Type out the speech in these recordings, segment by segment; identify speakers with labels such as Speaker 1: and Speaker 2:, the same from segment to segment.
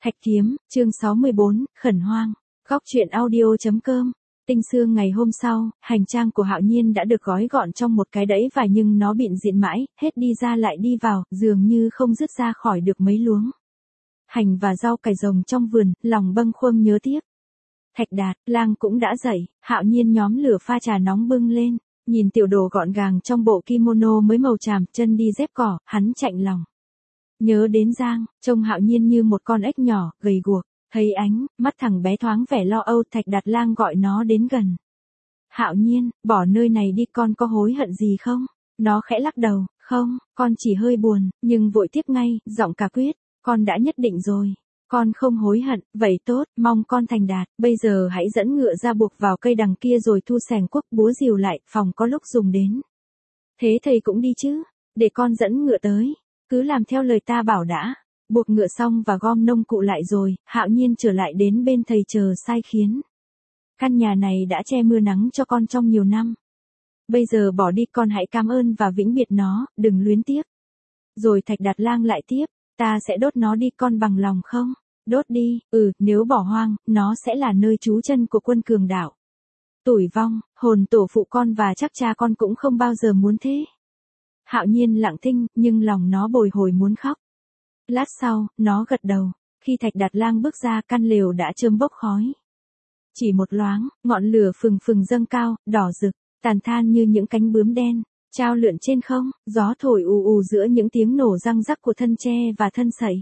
Speaker 1: Thạch Kiếm, chương 64, Khẩn Hoang. Góc truyện audio.com. Tinh sương ngày hôm sau, hành trang của Hạo Nhiên đã được gói gọn trong một cái đẫy vải nhưng nó bịn dịn mãi, hết đi ra lại đi vào, dường như không dứt ra khỏi được mấy luống hành và rau cải rồng trong vườn, lòng bâng khuâng nhớ tiếc. Thạch Đạt, Lang cũng đã dậy, Hạo Nhiên nhóm lửa pha trà nóng bưng lên, nhìn tiểu đồ gọn gàng trong bộ kimono mới màu tràm, chân đi dép cỏ, hắn chạnh lòng. Nhớ đến Giang, trông Hạo Nhiên như một con ếch nhỏ, gầy guộc, thấy ánh mắt thằng bé thoáng vẻ lo âu. Thạch Đạt Lang gọi nó đến gần. Hạo Nhiên, bỏ nơi này đi, con có hối hận gì không? Nó khẽ lắc đầu, không, con chỉ hơi buồn, nhưng vội tiếp ngay, giọng cả quyết, con đã nhất định rồi. Con không hối hận, vậy tốt, mong con thành đạt, bây giờ hãy dẫn ngựa ra buộc vào cây đằng kia rồi thu xẻng cuốc búa rìu lại, phòng có lúc dùng đến. Thế thầy cũng đi chứ, để con dẫn ngựa tới, cứ làm theo lời ta bảo đã. Buộc ngựa xong và gom nông cụ lại rồi, Hạo Nhiên trở lại đến bên thầy chờ sai khiến. Căn nhà này đã che mưa nắng cho con trong nhiều năm. Bây giờ bỏ đi, con hãy cảm ơn và vĩnh biệt nó, đừng luyến tiếc. Rồi Thạch Đạt Lang lại tiếp, ta sẽ đốt nó đi, con bằng lòng không? Đốt đi, nếu bỏ hoang, nó sẽ là nơi trú chân của quân cường đạo. Tủi vong, hồn tổ phụ con và chắc cha con cũng không bao giờ muốn thế. Hạo Nhiên lặng thinh, nhưng lòng nó bồi hồi muốn khóc. Lát sau, nó gật đầu. Khi Thạch Đạt Lang bước ra, căn lều đã chơm bốc khói. Chỉ một loáng, ngọn lửa phừng phừng dâng cao, đỏ rực, tàn than như những cánh bướm đen, trao lượn trên không, gió thổi ù ù giữa những tiếng nổ răng rắc của thân tre và thân sậy.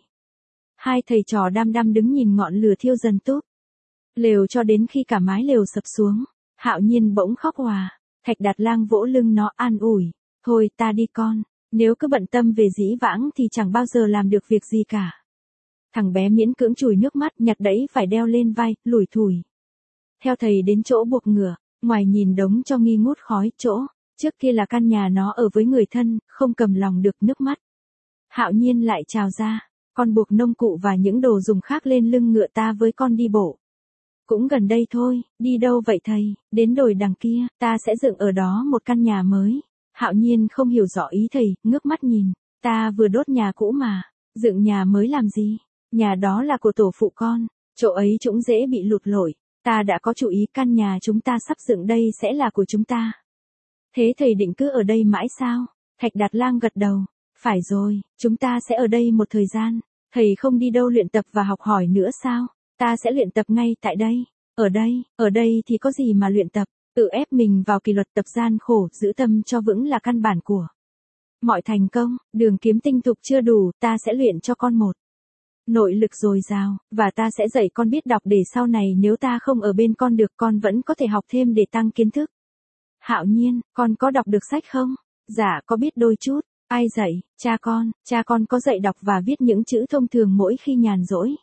Speaker 1: Hai thầy trò đăm đăm đứng nhìn ngọn lửa thiêu dần túp lều cho đến khi cả mái lều sập xuống. Hạo Nhiên bỗng khóc òa. Thạch Đạt Lang vỗ lưng nó an ủi, thôi ta đi con, nếu cứ bận tâm về dĩ vãng thì chẳng bao giờ làm được việc gì cả. Thằng bé miễn cưỡng chùi nước mắt, nhặt đẫy phải đeo lên vai, lủi thủi theo thầy đến chỗ buộc ngựa. Ngoài nhìn đống cho nghi ngút khói, chỗ trước kia là căn nhà nó ở với người thân, không cầm lòng được nước mắt. Hạo Nhiên lại trào ra, con buộc nông cụ và những đồ dùng khác lên lưng ngựa, ta với con đi bộ. Cũng gần đây thôi. Đi đâu vậy thầy? Đến đồi đằng kia, ta sẽ dựng ở đó một căn nhà mới. Hạo Nhiên không hiểu rõ ý thầy, ngước mắt nhìn, ta vừa đốt nhà cũ mà, dựng nhà mới làm gì? Nhà đó là của tổ phụ con, chỗ ấy cũng dễ bị lụt lội. Ta đã có chủ ý, căn nhà chúng ta sắp dựng đây sẽ là của chúng ta. Thế thầy định cứ ở đây mãi sao? Thạch Đạt Lang gật đầu, phải rồi, chúng ta sẽ ở đây một thời gian. Thầy không đi đâu luyện tập và học hỏi nữa sao? Ta sẽ luyện tập ngay tại đây. Ở đây thì có gì mà luyện tập, tự ép mình vào kỷ luật tập gian khổ, giữ tâm cho vững là căn bản của mọi thành công. Đường kiếm tinh tục chưa đủ, ta sẽ luyện cho con một nội lực dồi dào, và ta sẽ dạy con biết đọc để sau này nếu ta không ở bên con được, con vẫn có thể học thêm để tăng kiến thức. Hạo Nhiên, con có đọc được sách không? Dạ có biết đôi chút. Ai dạy? Cha con có dạy đọc và viết những chữ thông thường mỗi khi nhàn rỗi.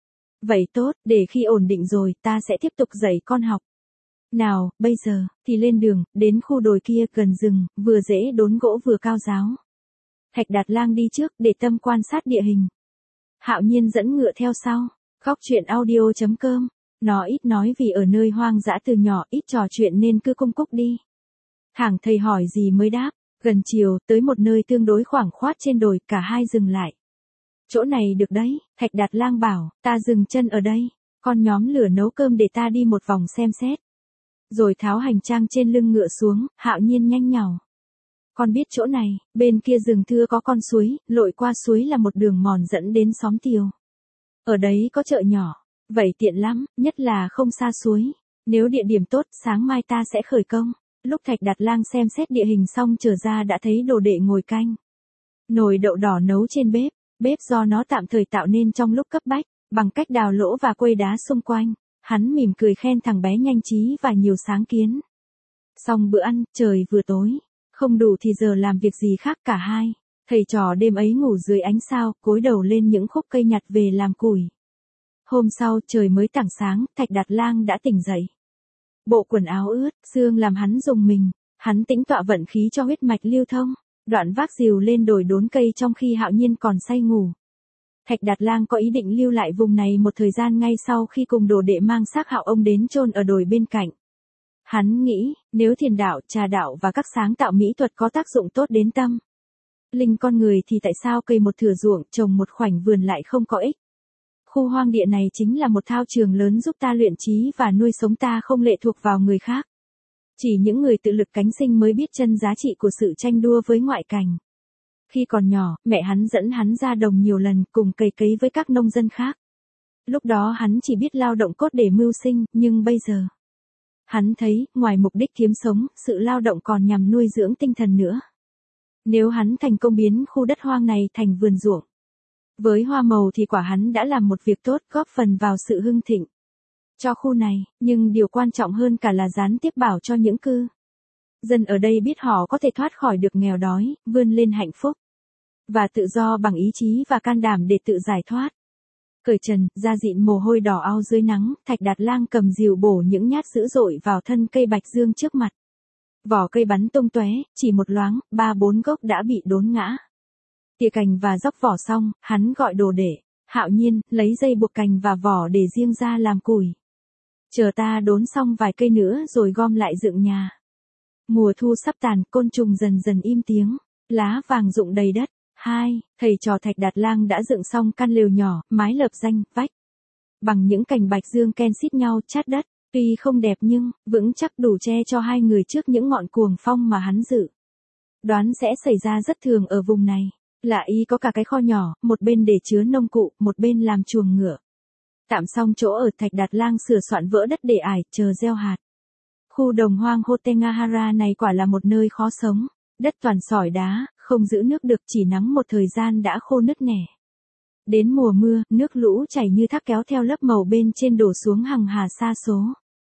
Speaker 1: Vậy tốt, để khi ổn định rồi, ta sẽ tiếp tục dạy con học. Nào, bây giờ, thì lên đường, đến khu đồi kia gần rừng, vừa dễ đốn gỗ vừa cao ráo. Thạch Đạt Lang đi trước, để tâm quan sát địa hình. Hạo Nhiên dẫn ngựa theo sau. Góc truyện audio.com. Nó ít nói vì ở nơi hoang dã từ nhỏ, ít trò chuyện nên cứ cung cúc đi. Thằng thầy hỏi gì mới đáp. Gần chiều, tới một nơi tương đối khoảng khoát trên đồi, cả hai dừng lại. Chỗ này được đấy, Thạch Đạt Lang bảo, ta dừng chân ở đây. Con nhóm lửa nấu cơm để ta đi một vòng xem xét. Rồi tháo hành trang trên lưng ngựa xuống. Hạo Nhiên nhanh nhảu. Con biết chỗ này, bên kia rừng thưa có con suối, lội qua suối là một đường mòn dẫn đến xóm Tiều. Ở đấy có chợ nhỏ, vậy tiện lắm, nhất là không xa suối. Nếu địa điểm tốt, sáng mai ta sẽ khởi công. Lúc Thạch Đạt Lang xem xét địa hình xong trở ra đã thấy đồ đệ ngồi canh nồi đậu đỏ nấu trên bếp do nó tạm thời tạo nên trong lúc cấp bách, bằng cách đào lỗ và quây đá xung quanh. Hắn mỉm cười khen thằng bé nhanh trí và nhiều sáng kiến. Xong bữa ăn, trời vừa tối, không đủ thì giờ làm việc gì khác. Cả hai thầy trò đêm ấy ngủ dưới ánh sao, cối đầu lên những khúc cây nhặt về làm củi. Hôm sau, trời mới tảng sáng, Thạch Đạt Lang đã tỉnh dậy. Bộ quần áo ướt, sương làm hắn rùng mình. Hắn tĩnh tọa vận khí cho huyết mạch lưu thông, đoạn vác rìu lên đồi đốn cây trong khi Hạo Nhiên còn say ngủ. Thạch Đạt Lang có ý định lưu lại vùng này một thời gian ngay sau khi cùng đồ đệ mang xác Hạo ông đến chôn ở đồi bên cạnh. Hắn nghĩ, nếu thiền đạo, trà đạo và các sáng tạo mỹ thuật có tác dụng tốt đến tâm linh con người thì tại sao cây một thửa ruộng, trồng một khoảnh vườn lại không có ích? Khu hoang địa này chính là một thao trường lớn giúp ta luyện trí và nuôi sống ta không lệ thuộc vào người khác. Chỉ những người tự lực cánh sinh mới biết chân giá trị của sự tranh đua với ngoại cảnh. Khi còn nhỏ, mẹ hắn dẫn hắn ra đồng nhiều lần cùng cày cấy với các nông dân khác. Lúc đó hắn chỉ biết lao động cốt để mưu sinh, nhưng bây giờ, hắn thấy, ngoài mục đích kiếm sống, sự lao động còn nhằm nuôi dưỡng tinh thần nữa. Nếu hắn thành công biến khu đất hoang này thành vườn ruộng, với hoa màu thì quả hắn đã làm một việc tốt, góp phần vào sự hưng thịnh cho khu này, nhưng điều quan trọng hơn cả là gián tiếp bảo cho những cư dân ở đây biết họ có thể thoát khỏi được nghèo đói, vươn lên hạnh phúc và tự do bằng ý chí và can đảm để tự giải thoát. Cởi trần, da dịn mồ hôi đỏ ao dưới nắng, Thạch Đạt Lang cầm rìu bổ những nhát dữ dội vào thân cây bạch dương trước mặt. Vỏ cây bắn tung tóe, chỉ một loáng, 3-4 gốc đã bị đốn ngã. Tỉa cành và róc vỏ xong, hắn gọi đồ để. Hạo Nhiên, lấy dây buộc cành và vỏ để riêng ra làm củi. Chờ ta đốn xong vài cây nữa rồi gom lại dựng nhà. Mùa thu sắp tàn, côn trùng dần dần im tiếng, lá vàng rụng đầy đất. Thầy trò Thạch Đạt Lang đã dựng xong căn lều nhỏ, mái lợp ranh, vách. Bằng những cành bạch dương ken xít nhau chát đất, tuy không đẹp nhưng, vững chắc đủ che cho hai người trước những ngọn cuồng phong mà hắn dự đoán sẽ xảy ra rất thường ở vùng này. Là y có cả cái kho nhỏ, một bên để chứa nông cụ, một bên làm chuồng ngựa. Tạm xong chỗ ở, Thạch Đạt Lang sửa soạn vỡ đất để ải, chờ gieo hạt. Khu đồng hoang Hotengahara này quả là một nơi khó sống. Đất toàn sỏi đá, không giữ nước được, chỉ nắng một thời gian đã khô nứt nẻ. Đến mùa mưa, nước lũ chảy như thác kéo theo lớp màu bên trên đổ xuống hằng hà sa số.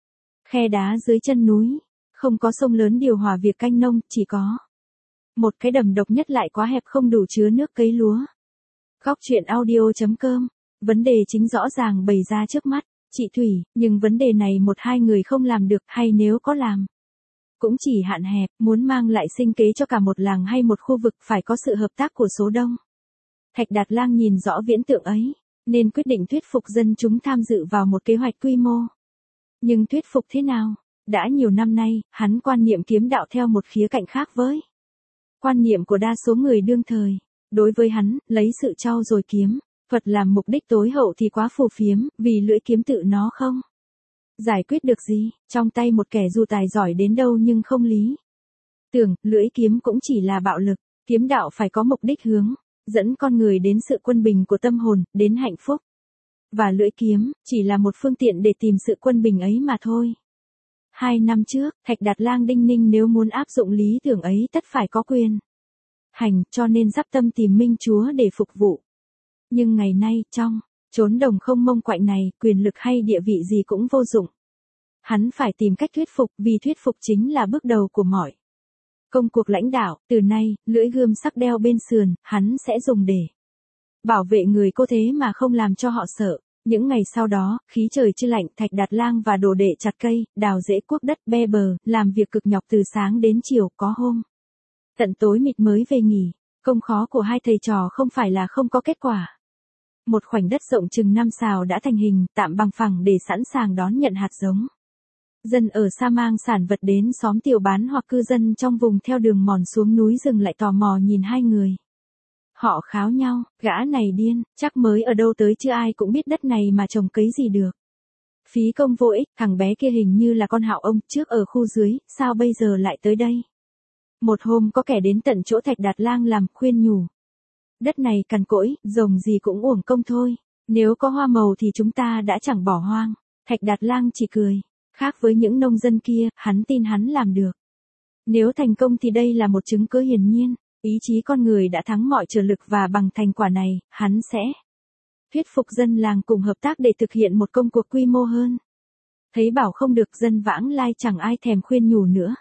Speaker 1: Khe đá dưới chân núi, không có sông lớn điều hòa việc canh nông, chỉ có một cái đầm độc nhất lại quá hẹp không đủ chứa nước cấy lúa. Góc chuyện audio.com. Vấn đề chính rõ ràng bày ra trước mắt, chị Thủy, nhưng vấn đề này 1-2 người không làm được, hay nếu có làm, cũng chỉ hạn hẹp, muốn mang lại sinh kế cho cả một làng hay một khu vực phải có sự hợp tác của số đông. Thạch Đạt Lang nhìn rõ viễn tượng ấy, nên quyết định thuyết phục dân chúng tham dự vào một kế hoạch quy mô. Nhưng thuyết phục thế nào? Đã nhiều năm nay, hắn quan niệm kiếm đạo theo một khía cạnh khác với quan niệm của đa số người đương thời. Đối với hắn, lấy sự trau dồi kiếm thuật làm mục đích tối hậu thì quá phù phiếm, vì lưỡi kiếm tự nó không giải quyết được gì, trong tay một kẻ dù tài giỏi đến đâu nhưng không lý tưởng, lưỡi kiếm cũng chỉ là bạo lực. Kiếm đạo phải có mục đích hướng dẫn con người đến sự quân bình của tâm hồn, đến hạnh phúc. Và lưỡi kiếm chỉ là một phương tiện để tìm sự quân bình ấy mà thôi. 2 năm trước, Thạch Đạt Lang đinh ninh nếu muốn áp dụng lý tưởng ấy tất phải có quyền hành, cho nên dắp tâm tìm Minh Chúa để phục vụ. Nhưng ngày nay, trong chốn đồng không mông quạnh này, quyền lực hay địa vị gì cũng vô dụng. Hắn phải tìm cách thuyết phục, vì thuyết phục chính là bước đầu của mọi công cuộc lãnh đạo. Từ nay, lưỡi gươm sắc đeo bên sườn, hắn sẽ dùng để bảo vệ người cô thế mà không làm cho họ sợ. Những ngày sau đó, khí trời chưa lạnh, Thạch Đạt Lang và đồ đệ chặt cây, đào rễ cuốc đất, be bờ, làm việc cực nhọc từ sáng đến chiều, có hôm tận tối mịt mới về nghỉ. Công khó của hai thầy trò không phải là không có kết quả. Một khoảnh đất rộng chừng 5 sào đã thành hình, tạm bằng phẳng để sẵn sàng đón nhận hạt giống. Dân ở xa mang sản vật đến xóm tiểu bán hoặc cư dân trong vùng theo đường mòn xuống núi rừng lại tò mò nhìn hai người. Họ kháo nhau, gã này điên, chắc mới ở đâu tới chứ ai cũng biết đất này mà trồng cấy gì được. Phí công vô ích, thằng bé kia hình như là con Hạo ông, trước ở khu dưới, sao bây giờ lại tới đây? Một hôm có kẻ đến tận chỗ Thạch Đạt Lang làm, khuyên nhủ. Đất này cằn cỗi, rồng gì cũng uổng công thôi. Nếu có hoa màu thì chúng ta đã chẳng bỏ hoang. Thạch Đạt Lang chỉ cười. Khác với những nông dân kia, hắn tin hắn làm được. Nếu thành công thì đây là một chứng cứ hiển nhiên. Ý chí con người đã thắng mọi trở lực và bằng thành quả này, hắn sẽ thuyết phục dân làng cùng hợp tác để thực hiện một công cuộc quy mô hơn. Thấy bảo không được, dân vãng lai chẳng ai thèm khuyên nhủ nữa.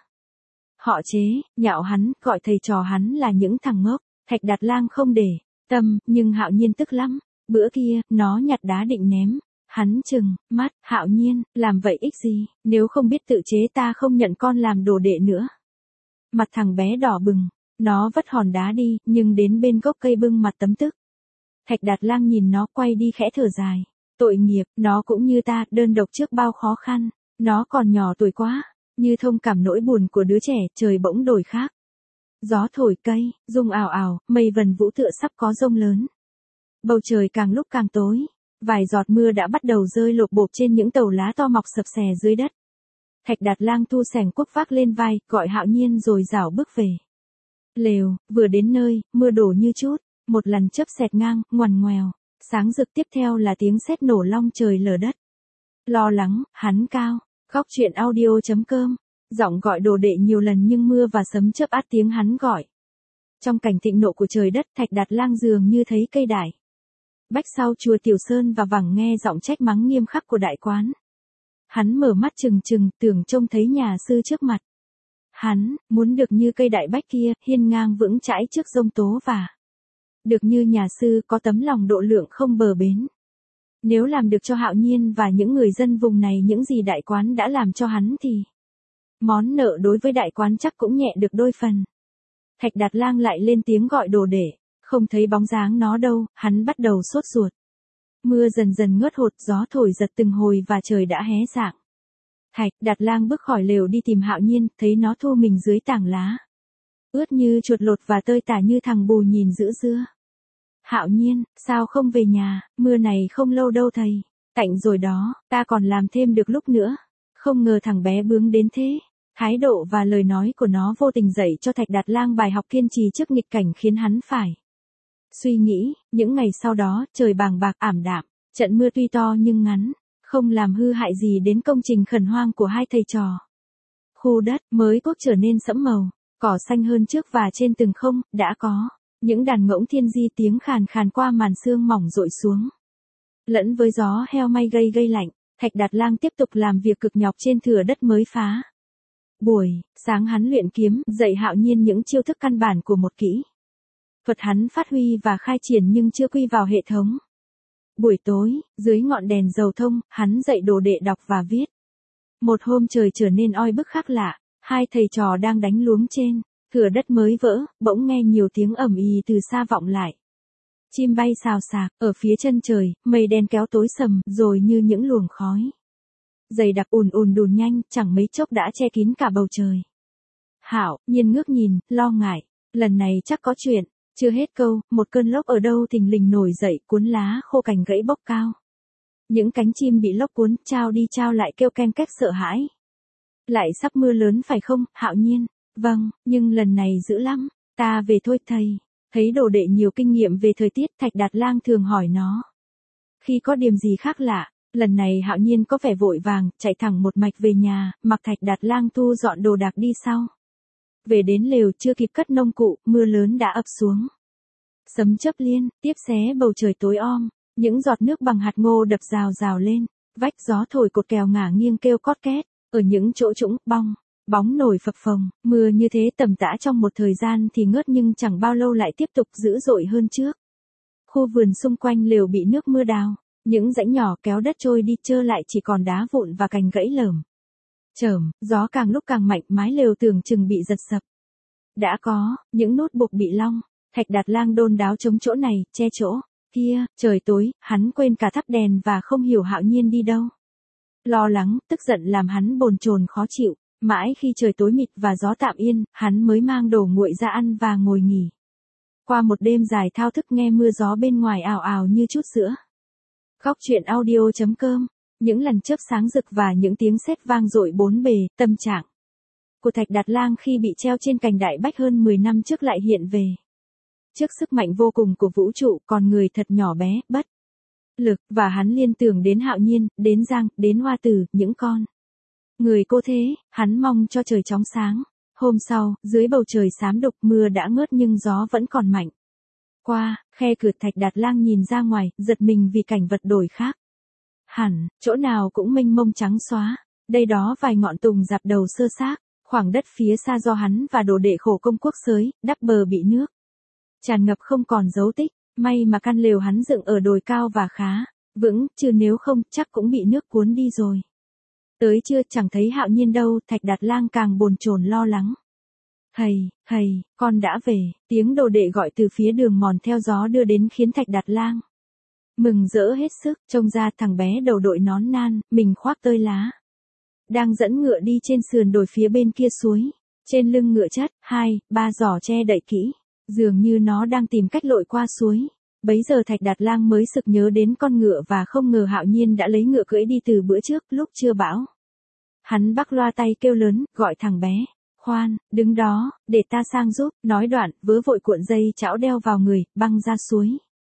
Speaker 1: Họ chế, nhạo hắn, gọi thầy trò hắn là những thằng ngốc. Thạch Đạt Lang không để tâm, nhưng Hạo Nhiên tức lắm. Bữa kia, nó nhặt đá định ném. Hắn trừng mắt, Hạo Nhiên, làm vậy ích gì, nếu không biết tự chế ta không nhận con làm đồ đệ nữa. Mặt thằng bé đỏ bừng, nó vất hòn đá đi, nhưng đến bên gốc cây bưng mặt tấm tức. Thạch Đạt Lang nhìn nó quay đi khẽ thở dài. Tội nghiệp, nó cũng như ta, đơn độc trước bao khó khăn. Nó còn nhỏ tuổi quá, như thông cảm nỗi buồn của đứa trẻ, trời bỗng đổi khác. Gió thổi cây, rung ào ào, mây vần vũ tựa sắp có giông lớn. Bầu trời càng lúc càng tối. Vài giọt mưa đã bắt đầu rơi lộp bộp trên những tàu lá to mọc sập xè dưới đất. Thạch Đạt Lang thu xẻng cuốc vác lên vai, gọi Hạo Nhiên rồi rảo bước về. Lều, vừa đến nơi, mưa đổ như chút, một lần chớp xẹt ngang, ngoằn ngoèo. Sáng rực tiếp theo là tiếng sét nổ long trời lở đất. Lo lắng, hắn cao. Góc truyện audio.com. Giọng gọi Đồ Đệ nhiều lần nhưng mưa và sấm chớp át tiếng hắn gọi. Trong cảnh thịnh nộ của trời đất, Thạch Đạt Lang dường như thấy cây đại bách sau chùa Tiểu Sơn và vẳng nghe giọng trách mắng nghiêm khắc của đại quán. Hắn mở mắt trừng trừng, tưởng trông thấy nhà sư trước mặt. Hắn muốn được như cây đại bách kia, hiên ngang vững chãi trước giông tố và được như nhà sư có tấm lòng độ lượng không bờ bến. Nếu làm được cho Hạo Nhiên và những người dân vùng này những gì đại quán đã làm cho hắn thì món nợ đối với đại quán chắc cũng nhẹ được đôi phần. Thạch Đạt Lang lại lên tiếng gọi Đồ Đệ, không thấy bóng dáng nó đâu, hắn bắt đầu sốt ruột. Mưa dần dần ngớt hột, gió thổi giật từng hồi và trời đã hé rạng. Thạch Đạt Lang bước khỏi lều đi tìm Hạo Nhiên, thấy nó thu mình dưới tảng lá. Ướt như chuột lột và tơi tả như thằng bù nhìn giữ dưa. Hạo Nhiên, sao không về nhà, mưa này không lâu đâu thầy. Tạnh rồi đó, ta còn làm thêm được lúc nữa. Không ngờ thằng bé bướng đến thế. Thái độ và lời nói của nó vô tình dạy cho Thạch Đạt Lang bài học kiên trì trước nghịch cảnh khiến hắn phải suy nghĩ. Những ngày sau đó, trời bàng bạc ảm đạm, trận mưa tuy to nhưng ngắn, không làm hư hại gì đến công trình khẩn hoang của hai thầy trò. Khu đất mới quốc trở nên sẫm màu, cỏ xanh hơn trước và trên từng không, đã có những đàn ngỗng thiên di tiếng khàn khàn qua màn sương mỏng dội xuống. Lẫn với gió heo may gây lạnh, Thạch Đạt Lang tiếp tục làm việc cực nhọc trên thửa đất mới phá. Buổi sáng hắn luyện kiếm, dạy Hạo Nhiên những chiêu thức căn bản của một kỹ thuật hắn phát huy và khai triển nhưng chưa quy vào hệ thống. Buổi tối, dưới ngọn đèn dầu thông, hắn dạy Đồ Đệ đọc và viết. Một hôm trời trở nên oi bức khác lạ, hai thầy trò đang đánh luống trên thửa đất mới vỡ, bỗng nghe nhiều tiếng ầm ĩ từ xa vọng lại. Chim bay xào xạc, ở phía chân trời, mây đen kéo tối sầm, rồi như những luồng khói dày đặc ùn đùn nhanh, chẳng mấy chốc đã che kín cả bầu trời. Hạo Nhiên ngước nhìn, lo ngại, lần này chắc có chuyện. Chưa hết câu, một cơn lốc ở đâu thình lình nổi dậy, cuốn lá khô cành gãy bốc cao. Những cánh chim bị lốc cuốn, trao đi trao lại kêu ken két sợ hãi. Lại sắp mưa lớn phải không, Hạo Nhiên? Vâng, nhưng lần này dữ lắm, ta về thôi thầy. Thấy Đồ Đệ nhiều kinh nghiệm về thời tiết, Thạch Đạt Lang thường hỏi nó. Khi có điểm gì khác lạ, lần này Hạo Nhiên có vẻ vội vàng, chạy thẳng một mạch về nhà, mặc Thạch Đạt Lang thu dọn đồ đạc đi sau. Về đến lều chưa kịp cất nông cụ, mưa lớn đã ập xuống. Sấm chớp liên, tiếp xé bầu trời tối om, những giọt nước bằng hạt ngô đập rào rào lên, vách gió thổi cột kèo ngả nghiêng kêu cót két, ở những chỗ trũng, bóng nổi phập phồng, mưa như thế tầm tã trong một thời gian thì ngớt nhưng chẳng bao lâu lại tiếp tục dữ dội hơn trước. Khu vườn xung quanh lều bị nước mưa đào, những rãnh nhỏ kéo đất trôi đi trơ lại chỉ còn đá vụn và cành gãy lởm chởm, gió càng lúc càng mạnh, mái lều tưởng chừng bị giật sập. Đã có những nút buộc bị long, Thạch Đạt Lang đôn đáo chống chỗ này, che chỗ kia, trời tối, hắn quên cả thắp đèn và không hiểu Hạo Nhiên đi đâu. Lo lắng, tức giận làm hắn bồn chồn khó chịu, mãi khi trời tối mịt và gió tạm yên, hắn mới mang đồ nguội ra ăn và ngồi nghỉ. Qua một đêm dài thao thức nghe mưa gió bên ngoài ào ào như chút sữa. Góc truyện audio.com. Những lần chớp sáng rực và những tiếng sét vang dội bốn bề, tâm trạng của Thạch Đạt Lang khi bị treo trên cành đại bách hơn 10 năm trước lại hiện về. Trước sức mạnh vô cùng của vũ trụ, con người thật nhỏ bé, bất lực, và hắn liên tưởng đến Hạo Nhiên, đến Giang, đến Hoa Tử, những con người cô thế, hắn mong cho trời chóng sáng. Hôm sau, dưới bầu trời xám đục, mưa đã ngớt nhưng gió vẫn còn mạnh. Qua khe cửa, Thạch Đạt Lang nhìn ra ngoài, giật mình vì cảnh vật đổi khác. Hẳn, chỗ nào cũng mênh mông trắng xóa, đây đó vài ngọn tùng rạp đầu sơ xác, khoảng đất phía xa do hắn và Đồ Đệ khổ công cuốc xới, đắp bờ bị nước tràn ngập không còn dấu tích, may mà căn lều hắn dựng ở đồi cao và khá vững, chứ nếu không chắc cũng bị nước cuốn đi rồi. Tới trưa chẳng thấy Hạo Nhiên đâu, Thạch Đạt Lang càng bồn chồn lo lắng. Thầy, con đã về, tiếng Đồ Đệ gọi từ phía đường mòn theo gió đưa đến khiến Thạch Đạt Lang mừng rỡ hết sức, trông ra thằng bé đầu đội nón nan, mình khoác tơi lá, đang dẫn ngựa đi trên sườn đồi phía bên kia suối. Trên lưng ngựa chất, 2, 3 giỏ tre đậy kỹ, dường như nó đang tìm cách lội qua suối. Bấy giờ Thạch Đạt Lang mới sực nhớ đến con ngựa và không ngờ Hạo Nhiên đã lấy ngựa cưỡi đi từ bữa trước, lúc chưa bão. Hắn bắc loa tay kêu lớn, gọi thằng bé. Khoan, đứng đó, để ta sang giúp, nói đoạn, vớ vội cuộn dây chảo đeo vào người, băng ra suối.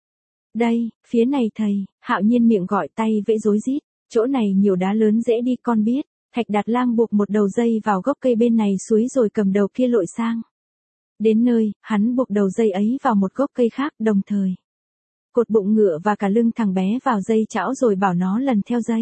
Speaker 1: Đây, phía này thầy, Hạo Nhiên miệng gọi tay vẫy rối rít, chỗ này nhiều đá lớn dễ đi con biết. Thạch Đạt Lang buộc một đầu dây vào gốc cây bên này suối rồi cầm đầu kia lội sang. Đến nơi, hắn buộc đầu dây ấy vào một gốc cây khác đồng thời. Cột bụng ngựa và cả lưng thằng bé vào dây chảo rồi bảo nó lần theo dây.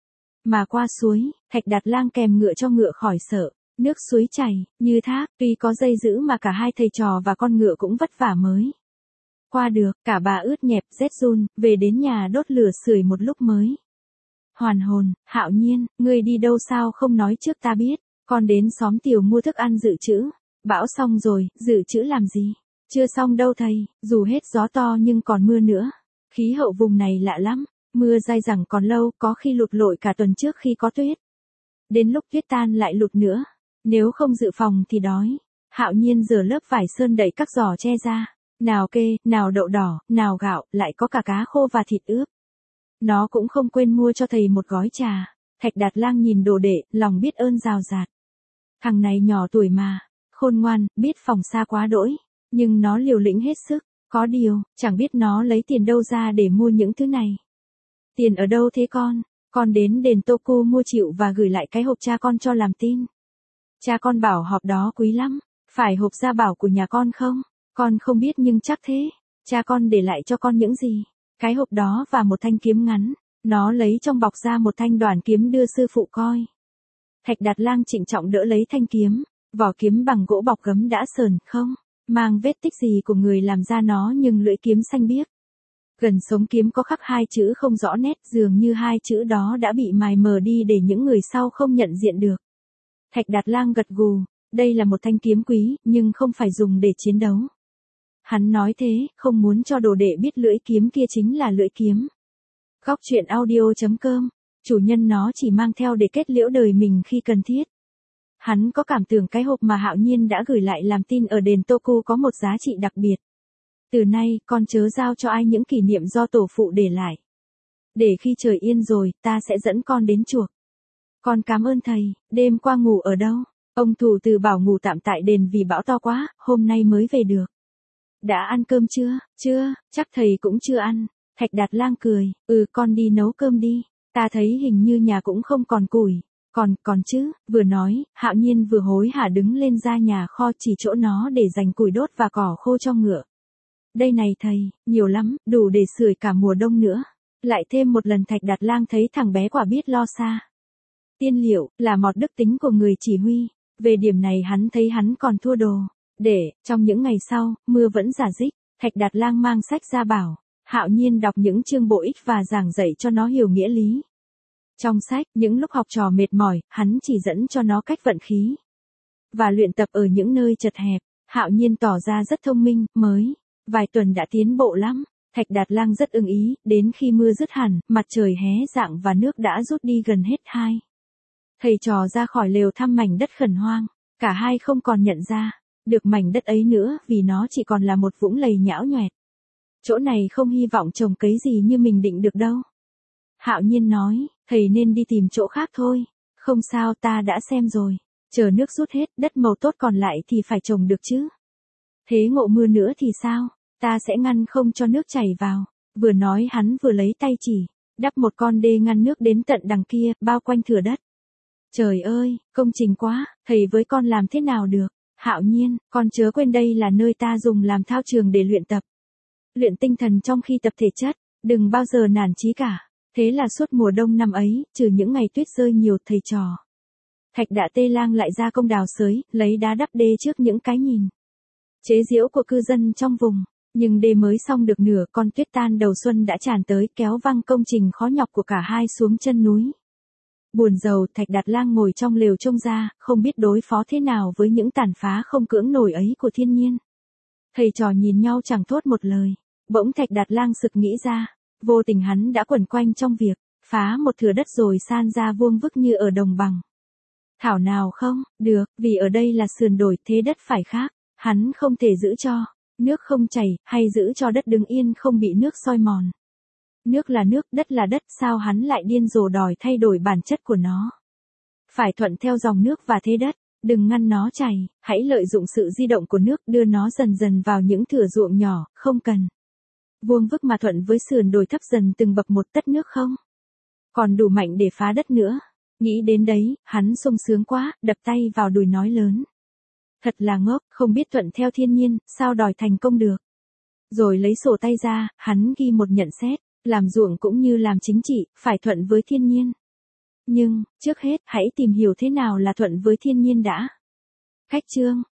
Speaker 1: Mà qua suối, Thạch Đạt Lang kèm ngựa cho ngựa khỏi sợ. Nước suối chảy, như thác, tuy có dây giữ mà cả hai thầy trò và con ngựa cũng vất vả mới. Qua được, cả bà ướt nhẹp, rét run, về đến nhà đốt lửa sưởi một lúc mới. Hoàn hồn, Hạo Nhiên, ngươi đi đâu sao không nói trước ta biết, con đến xóm Tiểu mua thức ăn dự trữ. Bão xong rồi, dự trữ làm gì? Chưa xong đâu thầy, dù hết gió to nhưng còn mưa nữa. Khí hậu vùng này lạ lắm, mưa dai dẳng còn lâu, có khi lụt lội cả tuần trước khi có tuyết. Đến lúc tuyết tan lại lụt nữa. Nếu không dự phòng thì đói. Hạo Nhiên giở lớp vải sơn đậy các giỏ che ra. Nào kê, nào đậu đỏ, nào gạo, lại có cả cá khô và thịt ướp. Nó cũng không quên mua cho thầy một gói trà. Thạch Đạt Lang nhìn đồ đệ, lòng biết ơn rào rạt. Thằng này nhỏ tuổi mà, khôn ngoan, biết phòng xa quá đỗi. Nhưng nó liều lĩnh hết sức. Có điều, chẳng biết nó lấy tiền đâu ra để mua những thứ này. Tiền ở đâu thế con? Con đến đền Tô Cô mua chịu và gửi lại cái hộp cha con cho làm tin. Cha con bảo hộp đó quý lắm, phải hộp gia bảo của nhà con không? Con không biết nhưng chắc thế. Cha con để lại cho con những gì? Cái hộp đó và một thanh kiếm ngắn. Nó lấy trong bọc ra một thanh đoàn kiếm đưa sư phụ coi. Thạch Đạt Lang trịnh trọng đỡ lấy thanh kiếm. Vỏ kiếm bằng gỗ bọc gấm đã sờn không? Mang vết tích gì của người làm ra nó nhưng lưỡi kiếm xanh biếc. Gần sống kiếm có khắc hai chữ không rõ nét, dường như hai chữ đó đã bị mài mờ đi để những người sau không nhận diện được. Thạch Đạt Lang gật gù, đây là một thanh kiếm quý, nhưng không phải dùng để chiến đấu. Hắn nói thế, không muốn cho đồ đệ biết lưỡi kiếm kia chính là lưỡi kiếm. Góc truyện audio.com, chủ nhân nó chỉ mang theo để kết liễu đời mình khi cần thiết. Hắn có cảm tưởng cái hộp mà Hạo Nhiên đã gửi lại làm tin ở đền Tô Cô có một giá trị đặc biệt. Từ nay, con chớ giao cho ai những kỷ niệm do tổ phụ để lại. Để khi trời yên rồi, ta sẽ dẫn con đến chuộc. Con cảm ơn thầy, đêm qua ngủ ở đâu? Ông thủ từ bảo ngủ tạm tại đền vì bão to quá, hôm nay mới về được. Đã ăn cơm chưa? Chưa, chắc thầy cũng chưa ăn. Thạch Đạt Lang cười, con đi nấu cơm đi. Ta thấy hình như nhà cũng không còn củi. Còn chứ, vừa nói, Hạo Nhiên vừa hối hả đứng lên ra nhà kho chỉ chỗ nó để dành củi đốt và cỏ khô cho ngựa. Đây này thầy, nhiều lắm, đủ để sưởi cả mùa đông nữa. Lại thêm một lần Thạch Đạt Lang thấy thằng bé quả biết lo xa. Tiên liệu, là mọt đức tính của người chỉ huy. Về điểm này hắn thấy hắn còn thua đồ. Trong những ngày sau, mưa vẫn rả rích, Thạch Đạt Lang mang sách ra bảo. Hạo Nhiên đọc những chương bổ ích và giảng dạy cho nó hiểu nghĩa lý. Trong sách, những lúc học trò mệt mỏi, hắn chỉ dẫn cho nó cách vận khí. Và luyện tập ở những nơi chật hẹp. Hạo Nhiên tỏ ra rất thông minh, mới. Vài tuần đã tiến bộ lắm. Thạch Đạt Lang rất ưng ý, đến khi mưa dứt hẳn, mặt trời hé rạng và nước đã rút đi gần hết hai. Thầy trò ra khỏi lều thăm mảnh đất khẩn hoang. Cả hai không còn nhận ra được mảnh đất ấy nữa vì nó chỉ còn là một vũng lầy nhão nhoẹt. Chỗ này không hy vọng trồng cấy gì như mình định được đâu. Hạo Nhiên nói, thầy nên đi tìm chỗ khác thôi. Không sao, ta đã xem rồi. Chờ nước rút hết, đất màu tốt còn lại thì phải trồng được chứ. Thế ngộ mưa nữa thì sao? Ta sẽ ngăn không cho nước chảy vào. Vừa nói hắn vừa lấy tay chỉ, đắp một con đê ngăn nước đến tận đằng kia, bao quanh thửa đất. Trời ơi, công trình quá, thầy với con làm thế nào được? Hạo Nhiên, con chớ quên đây là nơi ta dùng làm thao trường để luyện tập. Luyện tinh thần trong khi tập thể chất, đừng bao giờ nản chí cả. Thế là suốt mùa đông năm ấy, trừ những ngày tuyết rơi nhiều, thầy trò Thạch Đạ Tê Lang lại ra công đào xới, lấy đá đắp đê trước những cái nhìn chế giễu của cư dân trong vùng. Nhưng đê mới xong được nửa, con tuyết tan đầu xuân đã tràn tới, kéo văng công trình khó nhọc của cả hai xuống chân núi. Buồn rầu, Thạch Đạt Lang ngồi trong lều trông ra, không biết đối phó thế nào với những tàn phá không cưỡng nổi ấy của thiên nhiên. Thầy trò nhìn nhau chẳng thốt một lời. Bỗng Thạch Đạt Lang sực nghĩ ra, vô tình hắn đã quẩn quanh trong việc phá một thửa đất rồi san ra vuông vức như ở đồng bằng. Thảo nào không, được, vì ở đây là sườn đồi, thế đất phải khác, hắn không thể giữ cho Nước không chảy, hay giữ cho đất đứng yên không bị nước soi mòn. Nước là nước, đất là đất, sao hắn lại điên rồ đòi thay đổi bản chất của nó. Phải thuận theo dòng nước và thế đất, đừng ngăn nó chảy, hãy lợi dụng sự di động của nước đưa nó dần dần vào những thửa ruộng nhỏ, không cần vuông vức mà thuận với sườn đồi thấp dần từng bậc một tất nước không. Còn đủ mạnh để phá đất nữa. Nghĩ đến đấy, hắn sung sướng quá, đập tay vào đùi nói lớn. Thật là ngốc, không biết thuận theo thiên nhiên, sao đòi thành công được. Rồi lấy sổ tay ra, hắn ghi một nhận xét, làm ruộng cũng như làm chính trị, phải thuận với thiên nhiên. Nhưng, trước hết, hãy tìm hiểu thế nào là thuận với thiên nhiên đã. Khách chương